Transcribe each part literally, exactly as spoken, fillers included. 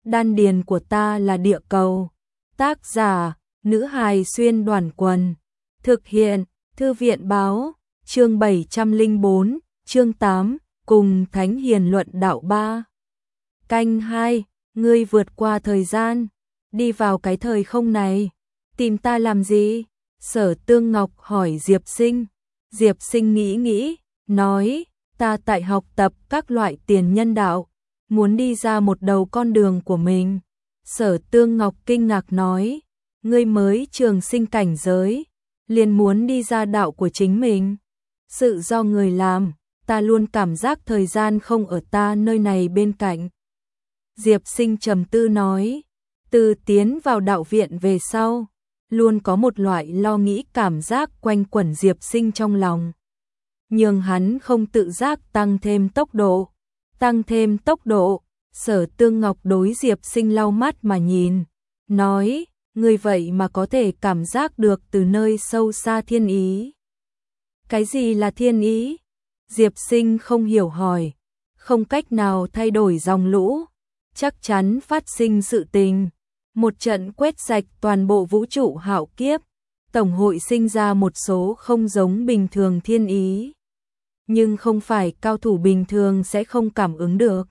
đan điền của ta là địa cầu. Tác giả, nữ hài xuyên đoàn quần. Thực hiện, thư viện báo, chương bảy trăm lẻ bốn, chương tám, cùng Thánh Hiền luận đạo ba. Canh hai, ngươi vượt qua thời gian, đi vào cái thời không này, tìm ta làm gì? Sở Tương Ngọc hỏi Diệp Sinh. Diệp Sinh nghĩ nghĩ, nói, ta tại học tập các loại tiền nhân đạo, muốn đi ra một đầu con đường của mình. Sở Tương Ngọc kinh ngạc nói, ngươi mới trường sinh cảnh giới, liền muốn đi ra đạo của chính mình. Sự do người làm, ta luôn cảm giác thời gian không ở ta nơi này bên cạnh. Diệp Sinh trầm tư nói, từ tiến vào đạo viện về sau, luôn có một loại lo nghĩ cảm giác quanh quẩn Diệp Sinh trong lòng. Nhưng hắn không tự giác tăng thêm tốc độ, tăng thêm tốc độ. Sở Tương Ngọc đối Diệp Sinh lau mắt mà nhìn, nói, ngươi vậy mà có thể cảm giác được từ nơi sâu xa thiên ý. Cái gì là thiên ý? Diệp Sinh không hiểu hỏi, không cách nào thay đổi dòng lũ, chắc chắn phát sinh sự tình. Một trận quét sạch toàn bộ vũ trụ hạo kiếp, tổng hội sinh ra một số không giống bình thường thiên ý. Nhưng không phải cao thủ bình thường sẽ không cảm ứng được.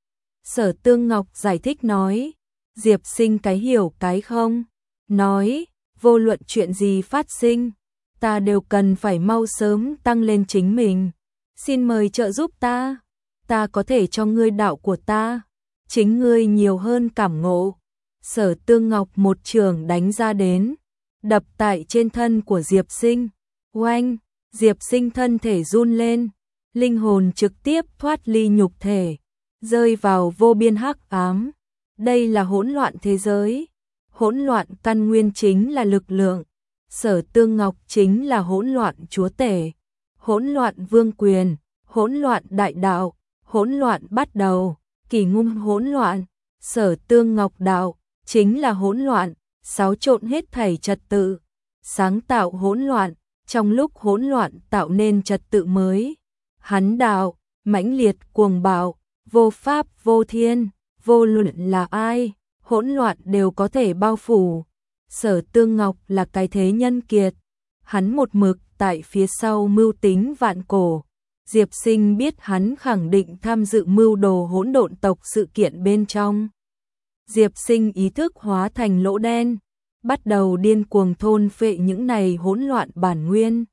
Sở Tương Ngọc giải thích nói, Diệp Sinh cái hiểu cái không, nói, vô luận chuyện gì phát sinh, ta đều cần phải mau sớm tăng lên chính mình. Xin mời trợ giúp ta, ta có thể cho ngươi đạo của ta, chính ngươi nhiều hơn cảm ngộ. Sở Tương Ngọc một trường đánh ra đến, đập tại trên thân của Diệp Sinh. Oanh, Diệp Sinh thân thể run lên, linh hồn trực tiếp thoát ly nhục thể, rơi vào vô biên hắc ám. Đây là hỗn loạn thế giới, hỗn loạn căn nguyên chính là lực lượng. Sở Tương Ngọc chính là hỗn loạn chúa tể, hỗn loạn vương quyền, hỗn loạn đại đạo, hỗn loạn bắt đầu, kỳ ngum hỗn loạn. Sở Tương Ngọc đạo chính là hỗn loạn, xáo trộn hết thảy trật tự, sáng tạo hỗn loạn, trong lúc hỗn loạn tạo nên trật tự mới. Hắn đạo, mãnh liệt cuồng bạo, vô pháp vô thiên, vô luận là ai, hỗn loạn đều có thể bao phủ. Sở Tương Ngọc là cái thế nhân kiệt, hắn một mực tại phía sau mưu tính vạn cổ. Diệp Sinh biết hắn khẳng định tham dự mưu đồ hỗn độn tộc sự kiện bên trong. Diệp Sinh ý thức hóa thành lỗ đen, bắt đầu điên cuồng thôn phệ những này hỗn loạn bản nguyên.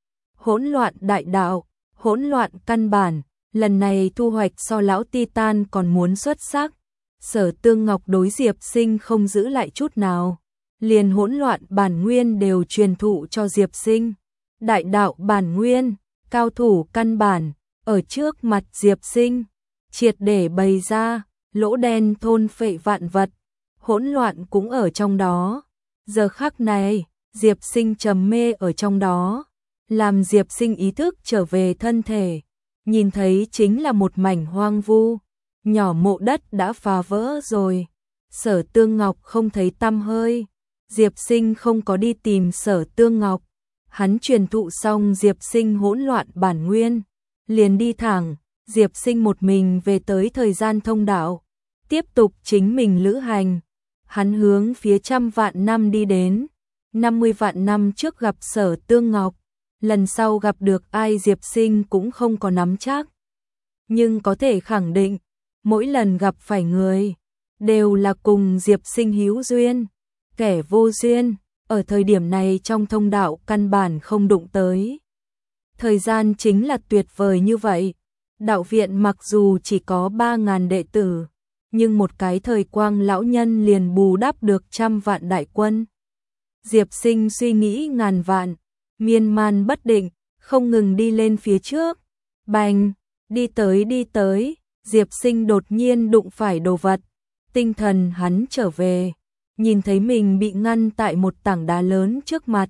Hỗn loạn đại đạo, hỗn loạn căn bản, lần này thu hoạch so lão Titan còn muốn xuất sắc. Sở Tương Ngọc đối Diệp Sinh không giữ lại chút nào, liền hỗn loạn bản nguyên đều truyền thụ cho Diệp Sinh. Đại đạo bản nguyên, cao thủ căn bản, ở trước mặt Diệp Sinh, triệt để bày ra, lỗ đen thôn phệ vạn vật, hỗn loạn cũng ở trong đó. Giờ khắc này, Diệp Sinh trầm mê ở trong đó, làm Diệp Sinh ý thức trở về thân thể, nhìn thấy chính là một mảnh hoang vu, nhỏ mộ đất đã phá vỡ rồi. Sở Tương Ngọc không thấy tăm hơi, Diệp Sinh không có đi tìm Sở Tương Ngọc, hắn truyền thụ xong Diệp Sinh hỗn loạn bản nguyên, liền đi thẳng. Diệp Sinh một mình về tới thời gian thông đạo, tiếp tục chính mình lữ hành. Hắn hướng phía trăm vạn năm đi đến, năm mươi vạn năm trước gặp Sở Tương Ngọc, lần sau gặp được ai Diệp Sinh cũng không có nắm chắc. Nhưng có thể khẳng định, mỗi lần gặp phải người, đều là cùng Diệp Sinh hữu duyên, kẻ vô duyên, ở thời điểm này trong thông đạo căn bản không đụng tới. Thời gian chính là tuyệt vời như vậy. Đạo viện mặc dù chỉ có ba ngàn đệ tử, nhưng một cái thời quang lão nhân liền bù đắp được trăm vạn đại quân. Diệp Sinh suy nghĩ ngàn vạn, miên man bất định, không ngừng đi lên phía trước. Bành, đi tới đi tới, Diệp Sinh đột nhiên đụng phải đồ vật. Tinh thần hắn trở về, nhìn thấy mình bị ngăn tại một tảng đá lớn trước mặt.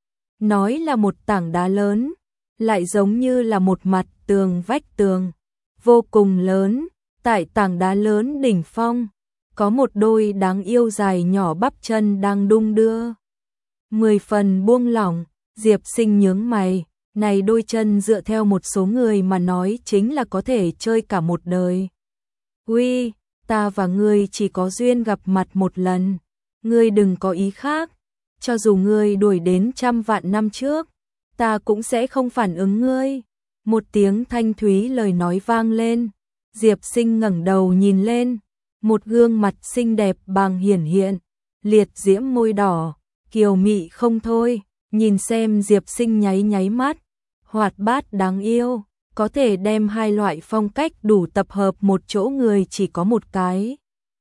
Nói là một tảng đá lớn, lại giống như là một mặt tường vách tường, vô cùng lớn. Tại tảng đá lớn đỉnh phong, có một đôi đáng yêu dài nhỏ bắp chân đang đung đưa. Mười phần buông lỏng, Diệp Sinh nhướng mày, này đôi chân dựa theo một số người mà nói chính là có thể chơi cả một đời. Uy, ta và ngươi chỉ có duyên gặp mặt một lần, ngươi đừng có ý khác, cho dù ngươi đuổi đến trăm vạn năm trước, ta cũng sẽ không phản ứng ngươi. Một tiếng thanh thúy lời nói vang lên, Diệp Sinh ngẩng đầu nhìn lên, một gương mặt xinh đẹp bàng hiển hiện, liệt diễm môi đỏ, kiều mị không thôi, nhìn xem Diệp Sinh nháy nháy mắt, hoạt bát đáng yêu, có thể đem hai loại phong cách đủ tập hợp một chỗ người chỉ có một cái.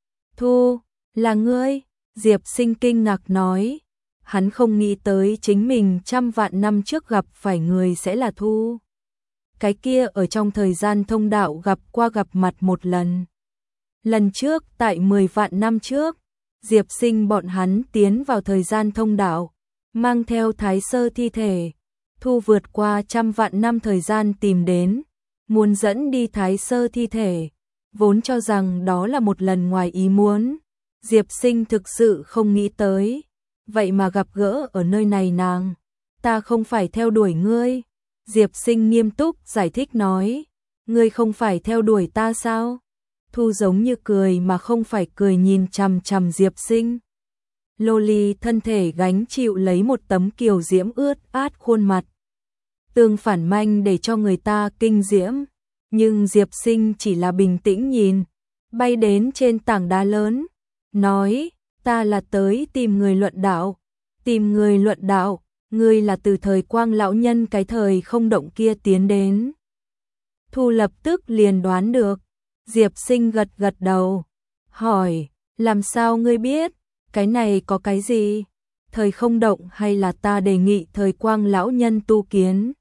Thu, là ngươi? Diệp Sinh kinh ngạc nói, hắn không nghĩ tới chính mình trăm vạn năm trước gặp phải người sẽ là Thu. Cái kia ở trong thời gian thông đạo gặp qua gặp mặt một lần. Lần trước tại mười vạn năm trước, Diệp Sinh bọn hắn tiến vào thời gian thông đạo, mang theo Thái Sơ thi thể, Thu vượt qua trăm vạn năm thời gian tìm đến, muốn dẫn đi Thái Sơ thi thể, vốn cho rằng đó là một lần ngoài ý muốn. Diệp Sinh thực sự không nghĩ tới, vậy mà gặp gỡ ở nơi này nàng, ta không phải theo đuổi ngươi. Diệp Sinh nghiêm túc giải thích nói, ngươi không phải theo đuổi ta sao? Thu giống như cười mà không phải cười nhìn chằm chằm Diệp Sinh. Lô ly thân thể gánh chịu lấy một tấm kiều diễm ướt át khuôn mặt. Tương phản manh để cho người ta kinh diễm, nhưng Diệp Sinh chỉ là bình tĩnh nhìn, bay đến trên tảng đá lớn, nói, ta là tới tìm người luận đạo, tìm người luận đạo, ngươi là từ thời Quang lão nhân cái thời không động kia tiến đến. Thu lập tức liền đoán được, Diệp Sinh gật gật đầu, hỏi, làm sao ngươi biết, cái này có cái gì, thời không động hay là ta đề nghị thời Quang lão nhân tu kiến.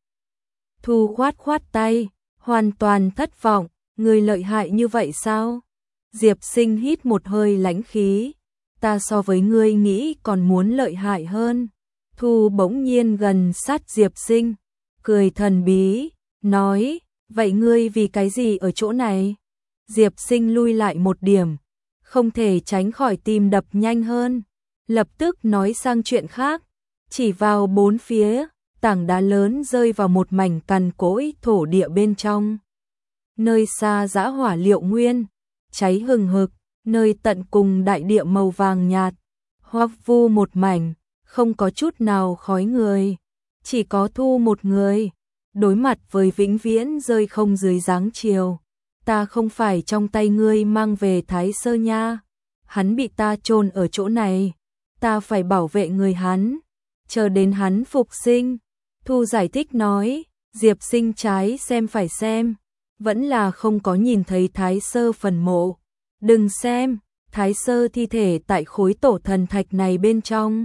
Thu khoát khoát tay, hoàn toàn thất vọng, ngươi lợi hại như vậy sao? Diệp Sinh hít một hơi lãnh khí, ta so với ngươi nghĩ còn muốn lợi hại hơn. Thu bỗng nhiên gần sát Diệp Sinh, cười thần bí, nói, vậy ngươi vì cái gì ở chỗ này? Diệp Sinh lui lại một điểm, không thể tránh khỏi tim đập nhanh hơn, lập tức nói sang chuyện khác, chỉ vào bốn phía, tảng đá lớn rơi vào một mảnh cằn cỗi thổ địa bên trong. Nơi xa dã hỏa liệu nguyên, cháy hừng hực, nơi tận cùng đại địa màu vàng nhạt, hoắc vu một mảnh, không có chút nào khói người, chỉ có Thu một người, đối mặt với vĩnh viễn rơi không dưới dáng chiều. Ta không phải trong tay ngươi mang về Thái Sơ nha, hắn bị ta chôn ở chỗ này, ta phải bảo vệ người hắn, chờ đến hắn phục sinh. Thu giải thích nói, Diệp Sinh trái xem phải xem, vẫn là không có nhìn thấy Thái Sơ phần mộ. Đừng xem, Thái Sơ thi thể tại khối tổ thần thạch này bên trong.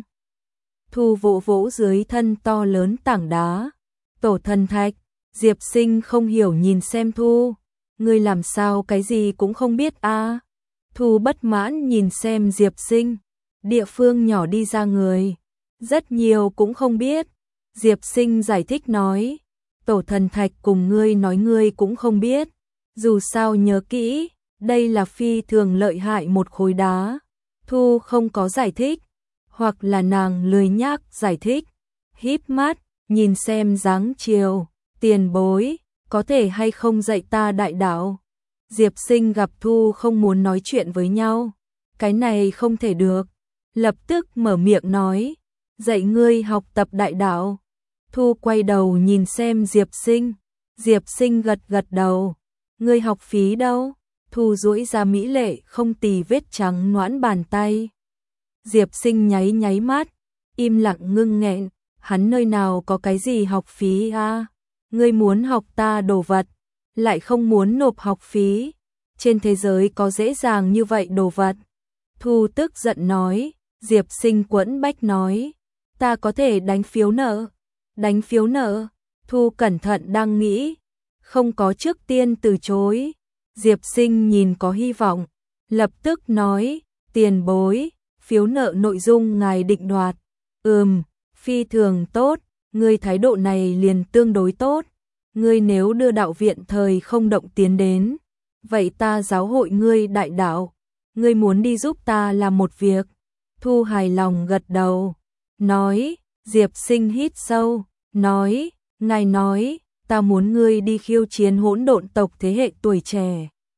Thu vỗ vỗ dưới thân to lớn tảng đá. Tổ thần thạch, Diệp Sinh không hiểu nhìn xem Thu, ngươi làm sao cái gì cũng không biết a? À? Thu bất mãn nhìn xem Diệp Sinh, địa phương nhỏ đi ra người, rất nhiều cũng không biết. Diệp Sinh giải thích nói, tổ thần thạch cùng ngươi nói ngươi cũng không biết, dù sao nhớ kỹ, đây là phi thường lợi hại một khối đá. Thu không có giải thích, hoặc là nàng lười nhác giải thích, híp mắt, nhìn xem dáng chiều, tiền bối, có thể hay không dạy ta đại đạo. Diệp Sinh gặp Thu không muốn nói chuyện với nhau, cái này không thể được, lập tức mở miệng nói, dạy ngươi học tập đại đạo. Thu quay đầu nhìn xem Diệp Sinh, Diệp Sinh gật gật đầu, ngươi học phí đâu? Thu duỗi ra mỹ lệ không tì vết trắng nõn bàn tay. Diệp Sinh nháy nháy mắt, im lặng ngưng nghẹn, hắn nơi nào có cái gì học phí a? À? Ngươi muốn học ta đồ vật, lại không muốn nộp học phí, trên thế giới có dễ dàng như vậy đồ vật. Thu tức giận nói, Diệp Sinh quẫn bách nói, ta có thể đánh phiếu nợ. Đánh phiếu nợ, Thu cẩn thận đang nghĩ, không có trước tiên từ chối. Diệp Sinh nhìn có hy vọng, lập tức nói, tiền bối, phiếu nợ nội dung ngài định đoạt. Ừm, phi thường tốt, ngươi thái độ này liền tương đối tốt. Ngươi nếu đưa đạo viện thời không động tiến đến, vậy ta giáo hội ngươi đại đạo. Ngươi muốn đi giúp ta làm một việc. Thu hài lòng gật đầu, nói, Diệp Sinh hít sâu, nói, ngài nói, ta muốn ngươi đi khiêu chiến hỗn độn tộc thế hệ tuổi trẻ.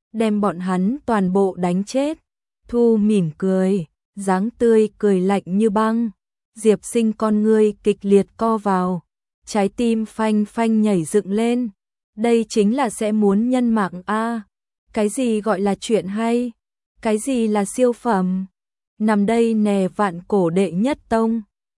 đem bọn hắn toàn bộ đánh chết. Thu mỉm cười, dáng tươi cười lạnh như băng. Diệp Sinh con ngươi kịch liệt co vào, trái tim phanh phanh nhảy dựng lên. Đây chính là sẽ muốn nhân mạng a. Cái gì gọi là chuyện hay? Cái gì là siêu phẩm? Nằm đây nè vạn cổ đệ nhất tông.